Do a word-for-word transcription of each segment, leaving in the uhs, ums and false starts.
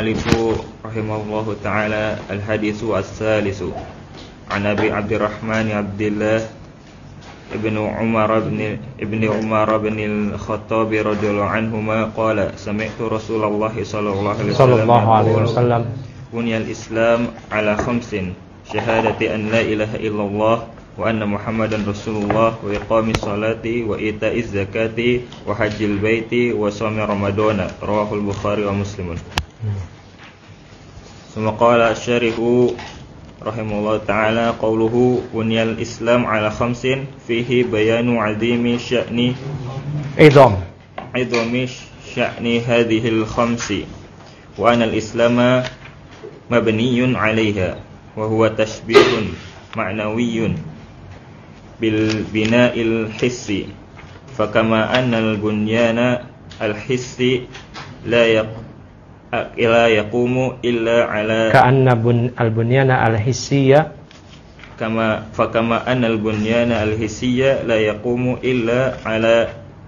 al-mu'allifu rahimahullahu ta'ala al-hadithu as-salisu an Abi Abdurrahman Abdillah ibn Umar ibn, ibn Umar ibn al-Khattab radhiyallahu anhuma qala sami'tu Rasulullah sallallahu alaihi wasallam bunyal Islam ala khamsin syahadati an la ilaha illallah wa anna Muhammadan Rasulullah wa iqamis salati wa ita'iz zakati wa hajjil baiti wa shaumi ramadana rawahul Bukhari wa Muslimun. Summa qala syarihu rahimahullah ta'ala qawluhu bunyal Islam ala khamsin fihi bayanu azimi sya'ni idham idhami sya'ni hadhil khamsi wa anal islama mabniyun 'alaiha wa huwa tashbihun ma'nawiyyun bil bina'il hissi fakama annal bunyana al hissi la yaq ila yaqumu illa ala ka'anna bun al bunyana al hissiyya kama fakama annal bunyana al hissiyya la yaqumu illa ala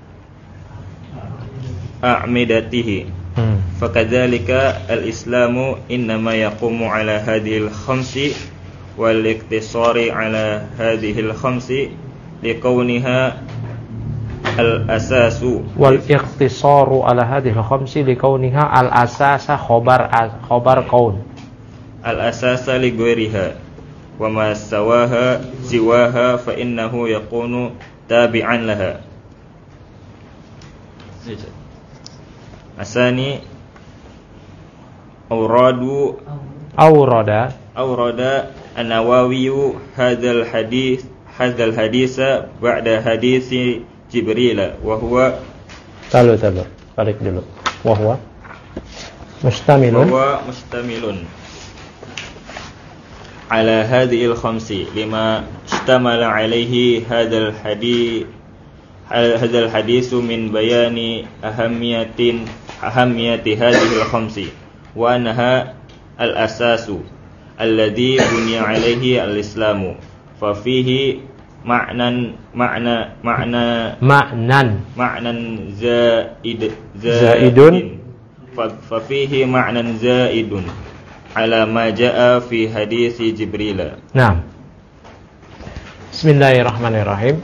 a'midatihi hmm. fakadzalika al islamu innama yaqumu ala hadhil khamsi wal iktisari ala hadhil khamsi liqauniha al-asasu wal ikhtisaru ala hadhihi al-khamsi likauniha al-asasa khabar khabar kaun al-asasa li ghairiha wa ma sawaha siwaha fa innahu yakunu tabi'an laha. Asani awradu awrada awrada an-Nawawi hadzal hadis hadzal hadisa ba'da hadisi Jibril wa huwa talu talu balik dulu wa huwa mustamilun wa mustamilun ala hadhihi al-khamsi lima istamala alayhi hadzal hadis hadzal hadisu min bayani ahammiyatin ahammiyati hadhihi al-khamsi wa annaha al-asasu alladhi bunya alayhi al-islamu fa fihi ma'nan ma'na ma'na ma'nan ma'nan zaid zaidun fa fihi ma'nan zaidun ala ma jaa fi hadis Jibril. Naam. Bismillahirrahmanirrahim.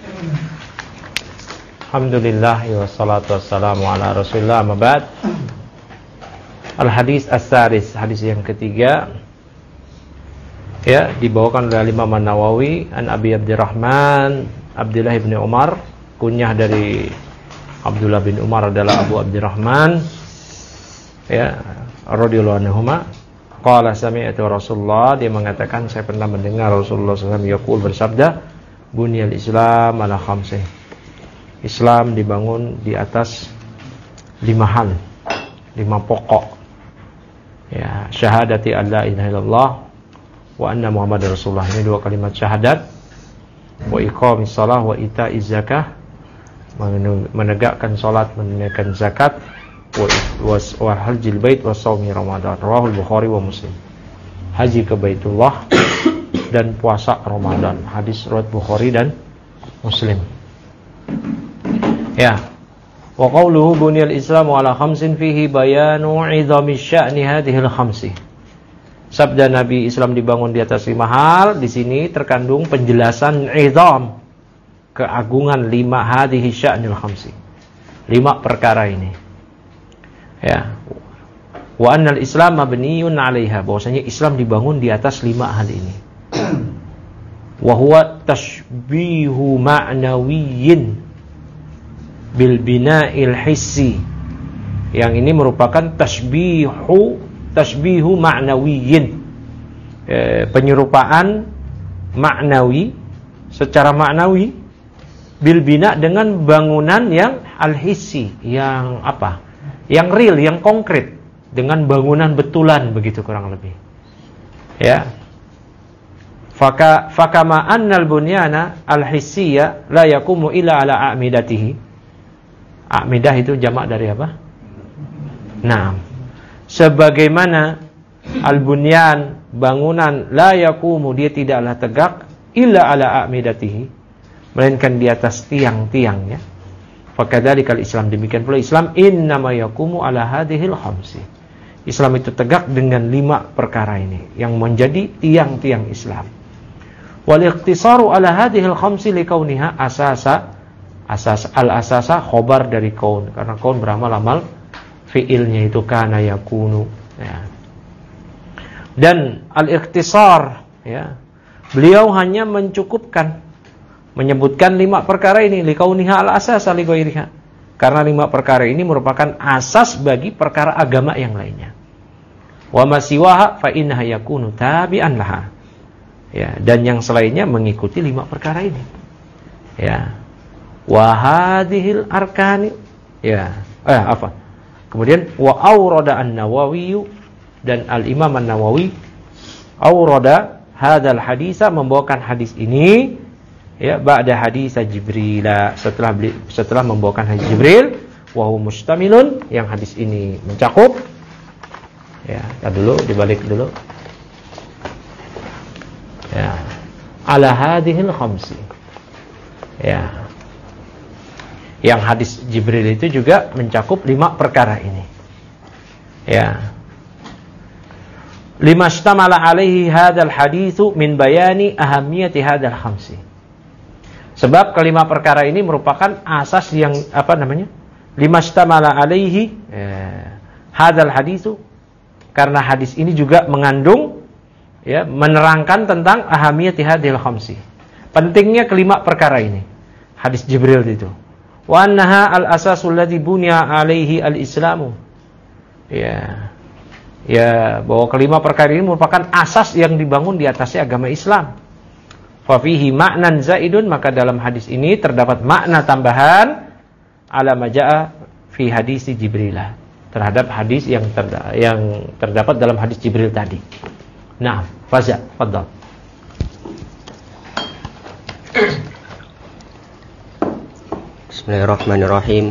Alhamdulillah wassalatu wassalamu ala Rasulillah amma ba'd. Al hadis as-salis, hadis yang ketiga, ya, dibawakan oleh Imam An-Nawawi an Abi Abdurrahman Abdullah bin Umar, kunyah dari Abdullah bin Umar adalah Abu Abdurrahman, ya, radhiyallahu anhuma. Qala sami'tu Rasulullah, dia mengatakan saya pernah mendengar Rasulullah sallallahu alaihi wasallam yaqul, bersabda, bunyal Islam ala khamsin, Islam dibangun di atas lima hal, lima pokok, ya, syahadati an la ilaha illallah wa anna Muhammadar Rasulullah, ini dua kalimat syahadat, wa iqamis shalah wa ita'iz zakah, menegakkan salat, menunaikan zakat, wa hajjil bait wa shaumi ramadan, rawahul Bukhari wa Muslim. Haji ke Baitullah dan puasa Ramadan, hadis riwayat Bukhari dan Muslim. Ya. Wa qawluhu bunyal Islamu ala khamsin fihi bayanu 'idhami sya'ni hadhil khamsi. Sabda Nabi, Islam dibangun di atas lima hal, di sini terkandung penjelasan idham, keagungan lima hadhihi sya'nil khamsi, lima perkara ini. Ya. Wa annal Islam mabniyun 'alaiha, bahwasanya Islam dibangun di atas lima hal ini. Wa huwa tashbihu ma'nawiyyin bil bina'il hissi. Yang ini merupakan tashbihu tashbihu ma'nawiyyin, e, penyerupaan maknawi, secara maknawi, bil bina, dengan bangunan yang al-hissi, yang apa? Yang real, yang konkret, dengan bangunan betulan, begitu kurang lebih. Ya. Faka fakama annal bunyana al-hissiyya la yaqumu illa ala a'midatihi. A'midah itu jamak dari apa? Naam. Sebagaimana al-bunyan, bangunan, la yaqumu, dia tidaklah tegak, illa ala a'midatihi, melainkan di atas tiang-tiangnya. Fakadzalika al-Islam, demikian pula Islam, innama yaqumu ala hadhil khamsi, Islam itu tegak dengan lima perkara ini yang menjadi tiang-tiang Islam. Wal ikhtisaru ala hadhil khamsi likauniha asasa asas al-asasa khobar dari kaun, karena kaun beramal amal fiilnya itu kana yakunu, ya. Dan al-ikhtisar, ya, beliau hanya mencukupkan menyebutkan lima perkara ini likauniha al-asasa lighairiha, karena lima perkara ini merupakan asas bagi perkara agama yang lainnya. Wa masiwaha fa innaha yakunu tabi'an laha, ya, dan yang selainnya mengikuti lima perkara ini, ya. Wa hadhil arkani, ya, eh apa? Kemudian wa aurada an-Nawawi, dan al-Imam an-Nawawi aurada hadzal hadisa, membawakan hadis ini, ya, ba'da hadis Jibril, setelah setelah membawakan hadis Jibril, wa huwa mustamilun, yang hadis ini mencakup, ya, ya dulu dibalik dulu, ya, ala hadhil khamsi, ya, yang hadis Jibril itu juga mencakup lima perkara ini, ya. Lima shtamala alaihi hadzal haditsu min bayani ahammiyati hadzal khamsi. Sebab kelima perkara ini merupakan asas yang apa namanya? Lima shtamala alaihi eh, hadzal haditsu, karena hadis ini juga mengandung, ya, menerangkan tentang ahammiyati hadzal khamsi. Pentingnya kelima perkara ini. Hadis Jibril itu. Wa annaha al-asasul ladzi bunya alaihi al-islamu. Ya. Ya, bahwa kelima perkara ini merupakan asas yang dibangun di atasnya agama Islam. Fa fihi ma'nan zaidun, maka dalam hadis ini terdapat makna tambahan ala majaa fi hadis Jibril, terhadap hadis yang terda- yang terdapat dalam hadis Jibril tadi. Nah, faza, fadhal. Bismillahirrahmanirrahim.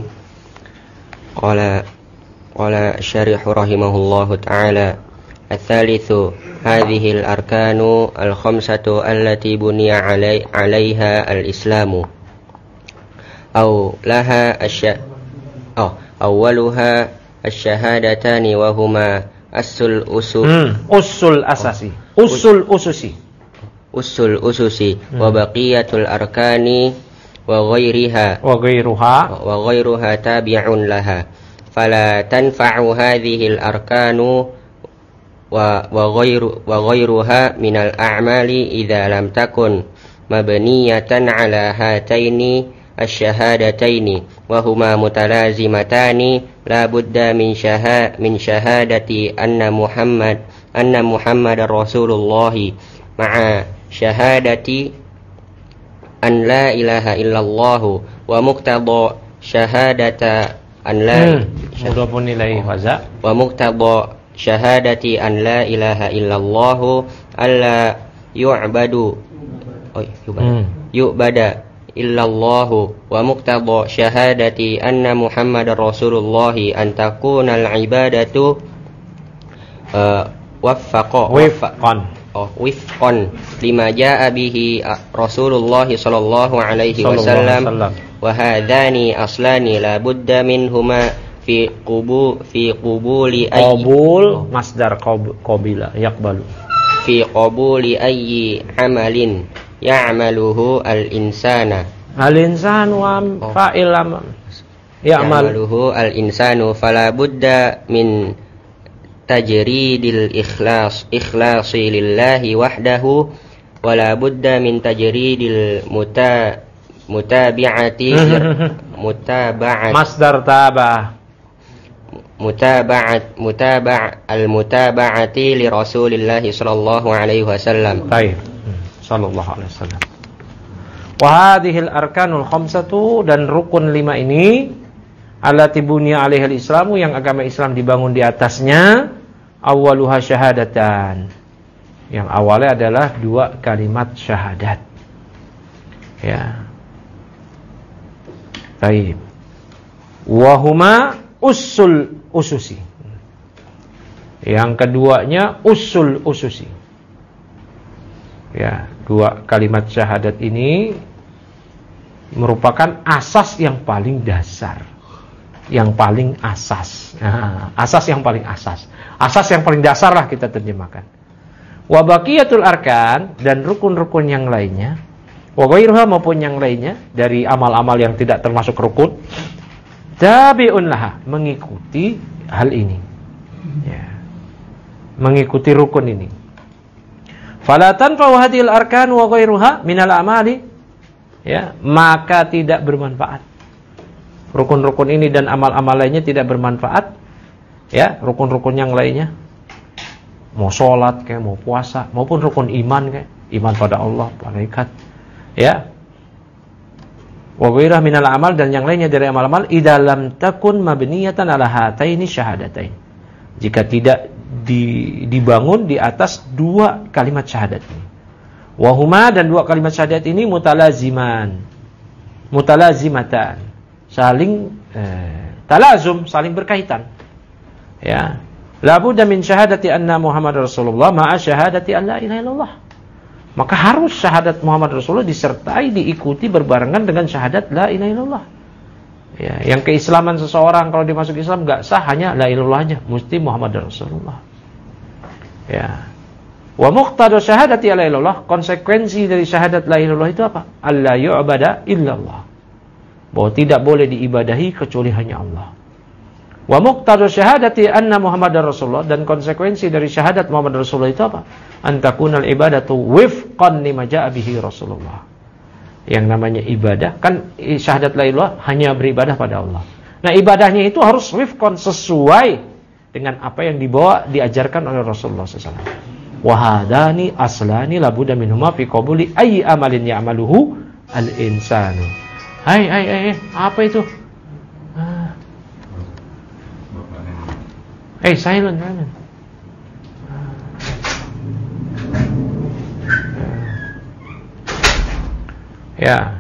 Qala qala syarih rahimahullahu ta'ala, ats-tsalitsu hadhihi al-arkanu al-khamsatu allati buniya 'alaiha al-islamu aw laha asya oh awwaluha asy-syahadatani wa huma asul usul hmm, usul asasi usul ususi usul ususi hmm. wa baqiyatul arkani wa ghairiha wa ghairuha wa ghairuha tabi'un laha fala tanfa'u hadhihi al-arkanu wa wa ghairu wa ghairuha min al-a'mali idza lam takun mabniyatan 'ala hataini asy-syahadataini wa huma mutalazimatani la budda min syahad min syahadati anna Muhammad anna Muhammadar Rasulullah ma'a syahadati an la ilaha illallah wa muqtada syahadata an la mudhafun ilaihi faza wa muqtada syahadati an la ilaha illallah alla yu'badu oh yu'bada hmm. yu'bada illallah wa muqtada syahadati anna Muhammadar Rasulullah an takuna al-ibadatu uh, waffaqa wifqan oh wifqan lima jaa bihi Rasulullah sallallahu alaihi wasallam wa hadzani aslani la budda minhuma fi qubu fi qubuli ayyi qabul masdar qabila yaqbalu fi qabuli ayyi amalin ya'maluhu al-insana al-insanu oh. fa'il ya'maluhu al-insanu fala budda min tajridil ikhlas ikhlasi lillahi wahdahu wala budda min tajridil muta mutabi'ati mutaba'at masdar tabah mutaba'at mutaba' al-mutaba'ati li Rasulillah sallallahu alaihi wasallam. Baik. Sallallahu alaihi wasallam. Wa hadhil arkanul khamsatu, dan rukun lima ini allati bunya 'alaihal islamu, yang agama Islam dibangun di atasnya, awwaluha syahadatan. Yang awalnya adalah dua kalimat syahadat. Ya. Baik. Wa huma usul ususi. Yang keduanya usul ususi. Ya, dua kalimat syahadat ini merupakan asas yang paling dasar. yang paling asas. Nah, asas yang paling asas. Asas yang paling dasar lah kita terjemahkan. Wa baqiyatul arkan, dan rukun-rukun yang lainnya, wa ghairuha, maupun yang lainnya dari amal-amal yang tidak termasuk rukun, tabi'un laha, mengikuti hal ini. Ya. Mengikuti rukun ini. Fala tanfa'u hadhil arkan wa ghairuha minal amali, ya, maka tidak bermanfaat. Rukun-rukun ini dan amal-amal lainnya tidak bermanfaat. Ya, rukun-rukun yang lainnya, mau sholat kayak, mau puasa, maupun rukun iman kayak iman pada Allah, malaikat, ya, wa ghairah minal amal, dan yang lainnya dari amal-amal, idza lam takun mabniyatan ala hataini syahadatain, jika tidak di, dibangun di atas dua kalimat syahadat ini. Wa huma, dan dua kalimat syahadat ini mutalaziman, mutalazimatan, saling eh, talazum, saling berkaitan. Ya, la budda min syahadati anna Muhammad Rasulullah ma'a syahadati an la ilaha illallah. Maka harus syahadat Muhammad Rasulullah disertai, diikuti berbarengan dengan syahadat la ilaha illallah. Ya, yang keislaman seseorang kalau dia masuk Islam enggak sah hanya la ilaha illallah aja, mesti Muhammad Rasulullah. Ya. Wa muqtada syahadati la ilaha illallah, konsekuensi dari syahadat la ilaha illallah itu apa? Alla yu'bada illallah. Bahwa tidak boleh diibadahi kecuali hanya Allah. Wa muqtada syahadati anna Muhammadar Rasulullah, dan konsekuensi dari syahadat Muhammad Rasulullah itu apa? Antakunal ibadatu wifqan lima ja'a bihi Rasulullah. Yang namanya ibadah, kan syahadat la ilaha hanya beribadah pada Allah. Nah, ibadahnya itu harus wifqan, sesuai dengan apa yang dibawa, diajarkan oleh Rasulullah sallallahu alaihi wasallam. Wa hadani aslani labudda minhuma fi qabuli ayyi amalin ya'maluhu al-insanu. Hai hai hai, apa itu? Eh, hey, silent, silent. Ya.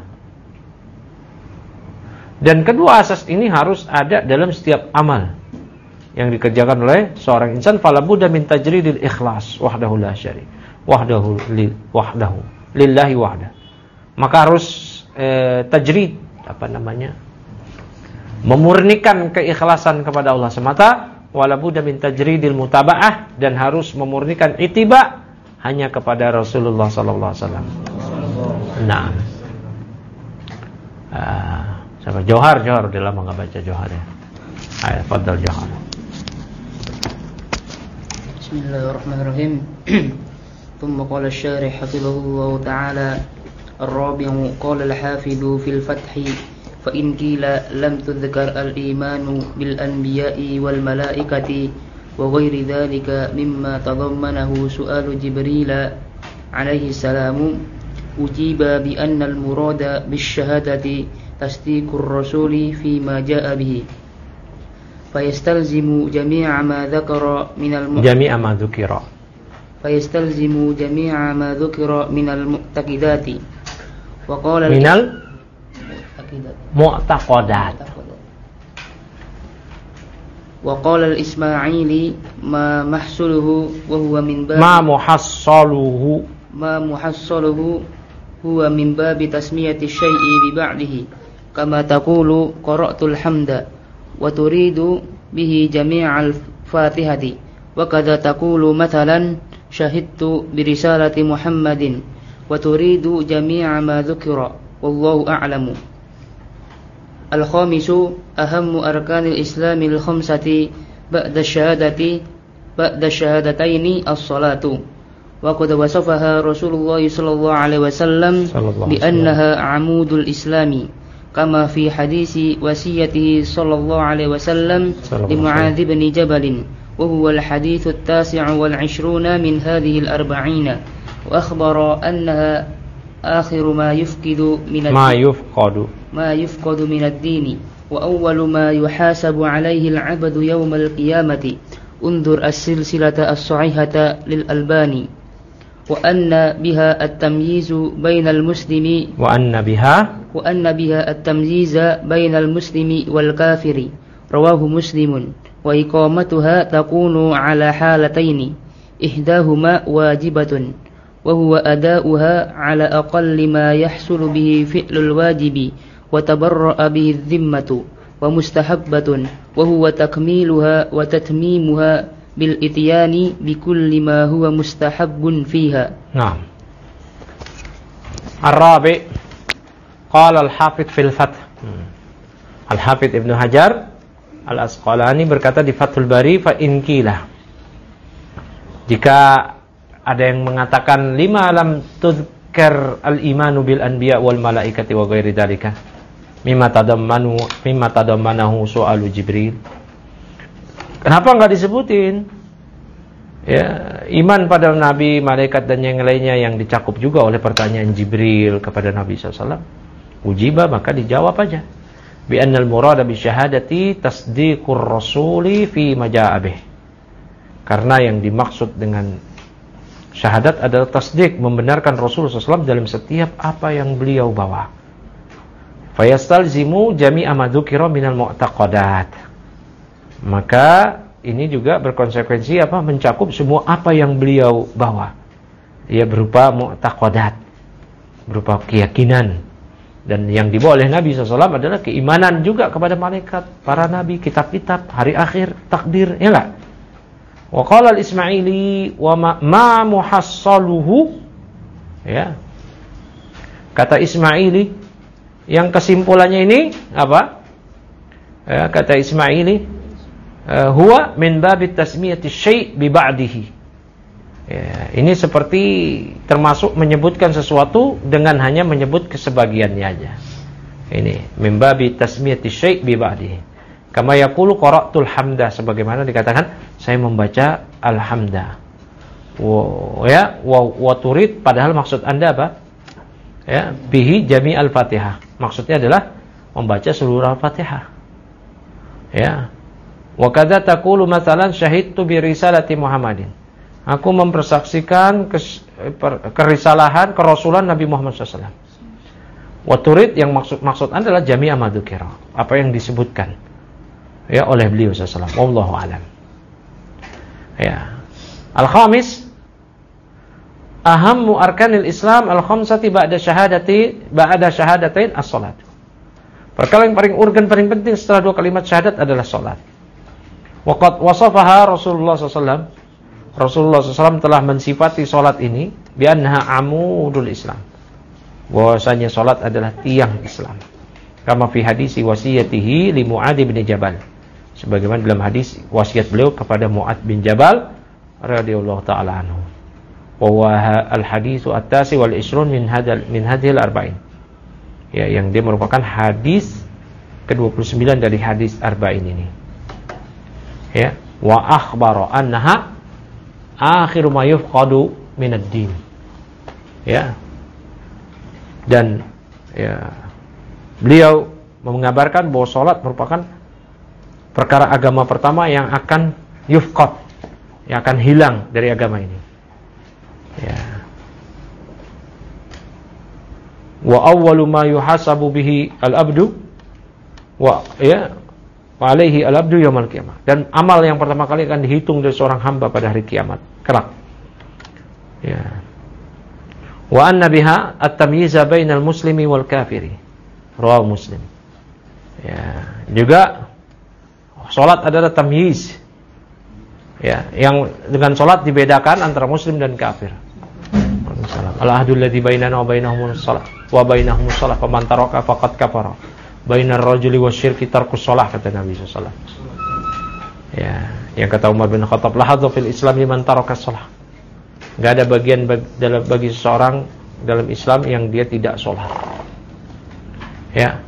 Dan kedua asas ini harus ada dalam setiap amal yang dikerjakan oleh seorang insan. Fala budda min tajridil ikhlas wahdahu la syari. Wahdahu li wahdahu lillahi wahda. Maka harus eh, tajrid, apa namanya? Memurnikan keikhlasan kepada Allah semata. Wala budda min tajridil mutaba'ah, dan harus memurnikan ittiba hanya kepada Rasulullah sallallahu alaihi wasallam. Nah. Ah, siapa? Johar, Johar udah lama enggak baca Johar ya. Ayo, fadhal Johar. Bismillahirrahmanirrahim. Thumma qala asy-syarih hafizahullah ta'ala ar-rabi'u qala al-hafidhu fil fathi فإن قيل لم تذكر الإيمان بالأنبياء والملائكة وغير ذلك مما تضمنه سؤال جبريل عليه السلام أجيب بأن المراد بالشهادة تصديق الرسول فيما جاء به فيستلزم جميع ما ذكر من الم... جميع ما ذكر فيستلزم جميع ما ذكر من المعتقدات وقال من ال... mu'taqadat. Wa qala al-Ismaili ma mahsuluhu wa huwa min bab ma muhassaluhu ma muhassaluhu huwa min bab tasmiyati syai'i bi ba'dihi kama taqulu qara'tul hamda wa turidu bihi jami'al fatihati wa kadza taqulu mathalan syahidtu bi risalati Muhammadin wa turidu jami'a ma dzukira wallahu a'lamu. Al-khamisu ahammu arkanil islamil khamsati ba'da syahadati ba'da syahadataini as-salatu wa qad wasafaha Rasulullah sallallahu alaihi wasallam bi annaha amudul islami kama fi hadisi wasiyatihi sallallahu alaihi wasallam li Mu'adz bin Jabal wa huwa al-haditsu at-tasi'u wal 'ishruna min hadhihi al-arba'ina wa akhbara annaha akhiru ma yufqidu min ma yufqadu ma yufqadu min ad-dini wa awwalu ma yuhasabu alayhi al-'abdu yawm al-qiyamati undur as-silsilata as-sahihata lil Albani wa anna biha at-tamyizu bainal muslimi wa anna biha wa anna biha at-tamyiza bainal muslimi wal kafiri rawahu Muslimun wa iqamatuha takunu ala halataini ihdahuma wajibatun wa huwa ada'uha ala aqalli ma yahsulu bihi fi'lul wajibi wa tabarra'a bihi dhimmatu wa mustahabbatun wa huwa takmiluha wa tatmimuha bil ityani bi kulli ma huwa mustahabbun fiha. Naam. Ar-rabi' qala al-Hafidz fil Fath. Hmm. Al-Hafidz Ibnu Hajar Al-Asqalani berkata di Fathul Bari, fa in qila, jika ada yang mengatakan lima lam tuzkar al-imanu bil anbiya wal malaikati wa ghairi dzalika mimma tadammanu mimma tadammanahu su'alu Jibril. Kenapa enggak disebutin ya iman pada nabi, malaikat dan yang lainnya yang dicakup juga oleh pertanyaan Jibril kepada Nabi sallallahu alaihi wasallam? Ujiba, maka dijawab aja bi annal murada bi syahadati tasdiqur rasuli fi maja'abih. Karena yang dimaksud dengan syahadat adalah tasdik, membenarkan Rasulullah sallallahu alaihi wasallam dalam setiap apa yang beliau bawa. Fayastalzimu jami'a ma dzukira minal mu'taqadat. Maka ini juga berkonsekuensi apa? Mencakup semua apa yang beliau bawa. Ya, berupa mu'taqadat, berupa keyakinan. Dan yang dibawa oleh Nabi sallallahu alaihi wasallam adalah keimanan juga kepada malaikat, para nabi, kitab-kitab, hari akhir, takdir, ya enggak? Wa qala al-Ismaili wa ma, ma muhassaluhu, ya. Kata Ismaili, yang kesimpulannya ini apa? Ya, kata Ismaili, uh, huwa min babit tasmiyati syai' bi ba'dihi. Ya, ini seperti termasuk menyebutkan sesuatu dengan hanya menyebut kesebagiannya aja. Ini min babit tasmiyati syai' bi ba'dihi. Kama yaqulu qara'tul hamda, sebagaimana dikatakan saya membaca alhamda. Wa ya wa, wa turid, padahal maksud Anda apa? Ya, bihi jami al-Fatihah. Maksudnya adalah membaca seluruh Al-Fatihah. Ya. Wa kadza taqulu matsalan syahidtu bi risalati Muhammadin. Aku mempersaksikan kes, per, kerisalahan kerasulan Nabi Muhammad sallallahu alaihi wasallam. Wa turid, yang maksud maksud adalah jami'a ma dzukira, apa yang disebutkan ya oleh beliau sallallahu alaihi wasallam. Wallahu a'lam. Ya. Al-khamis, ahammu arkanil Islam al-khamsati ba'da syahadati ba'da syahadatain as-salat. Perkara yang paling urgen, paling penting setelah dua kalimat syahadat adalah salat. Waqad wasafaha Rasulullah sallallahu alaihi wasallam. Rasulullah sallallahu alaihi wasallam telah mensifati salat ini bi annaha amudul Islam. Bahwasanya salat adalah tiang Islam. Kama fi hadisi wasiyatihi li Mu'adz bin Jabal. Sebagaimana dalam hadis wasiat beliau kepada Mu'adz bin Jabal radhiyallahu taala anhu. Wa al-haditsu at-tasi wal ishrun min hadal min hadhil arba'in. Ya, yang dia merupakan hadis ke dua puluh sembilan dari hadis arba'in ini. Ya, wa akhbara annaha akhiru ma yufqadu min ad-din. Ya. Dan ya, beliau mengabarkan bahwa salat merupakan perkara agama pertama yang akan yufqad, yang akan hilang dari agama ini. Ya. Wa awwalu ma yuhasabu bihi al-abdu wa ya wa alaihi al-abdu yaumil qiyamah. Dan amal yang pertama kali akan dihitung dari seorang hamba pada hari kiamat kelak. Ya. Wa anna biha at-tamyiza bainal muslimi wal kafiri. Rawahu Muslim. Ya, juga salat adalah tamyiz. Ya, yang dengan salat dibedakan antara muslim dan kafir. Al-ahdul ladzi bainana wa bainahumus shalah wa bainahumus shalah faman taraka faqad kafara. Bainar rajuli wasyirki tarkus shalah, kata Nabi sallallahu alaihi wasallam. Ya, yang kata Umar bin Khattab, la hadza fil Islam liman taraka shalah. Enggak ada bagian bagi, dalam bagi seseorang dalam Islam yang dia tidak salat. Ya.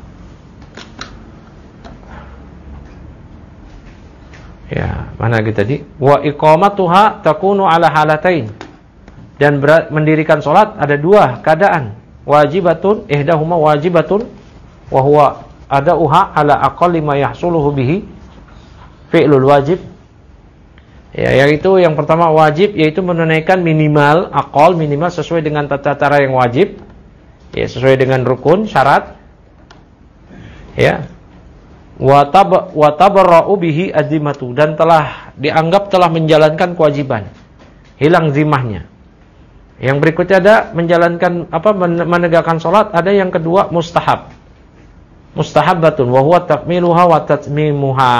Ya, mana lagi tadi? Wa iqamatuha takunu ala halatain. Dan ber- mendirikan salat ada dua keadaan. Wajibatun, ihdahuma wajibatun wa huwa adauha ala aqalli ma yahsuluhu bihi fi'lul wajib. Ya, yaitu yang pertama wajib, yaitu menunaikan minimal aqal, minimal sesuai dengan tata cara yang wajib. Ya, sesuai dengan rukun, syarat. Ya. Wa tab wa tabarra'u bihi azimatu, dan telah dianggap telah menjalankan kewajiban. Hilang zimahnya. Yang berikutnya ada menjalankan apa menegakkan salat, ada yang kedua mustahab. mustahabbatun wa huwa takmiluha wa tatmimuha,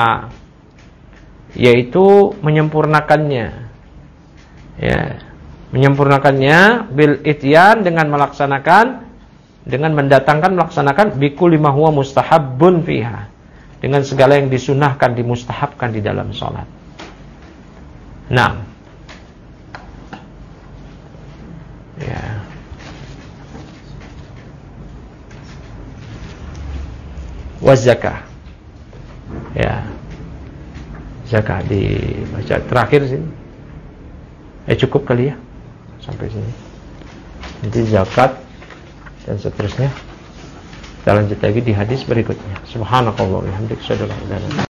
yaitu menyempurnakannya, ya, menyempurnakannya bil ityan, dengan melaksanakan, dengan mendatangkan, melaksanakan bikulli ma huwa mustahabbun fiha, dengan segala yang disunahkan, dimustahabkan di dalam salat. Nah, ya, was zakah, ya, zakah dibaca terakhir sini. Eh cukup kali ya sampai sini. Nanti zakat dan seterusnya kita lanjut lagi di hadis berikutnya. Subhanakallahumma wa bihamdika, asyhadu an la ilaha illa anta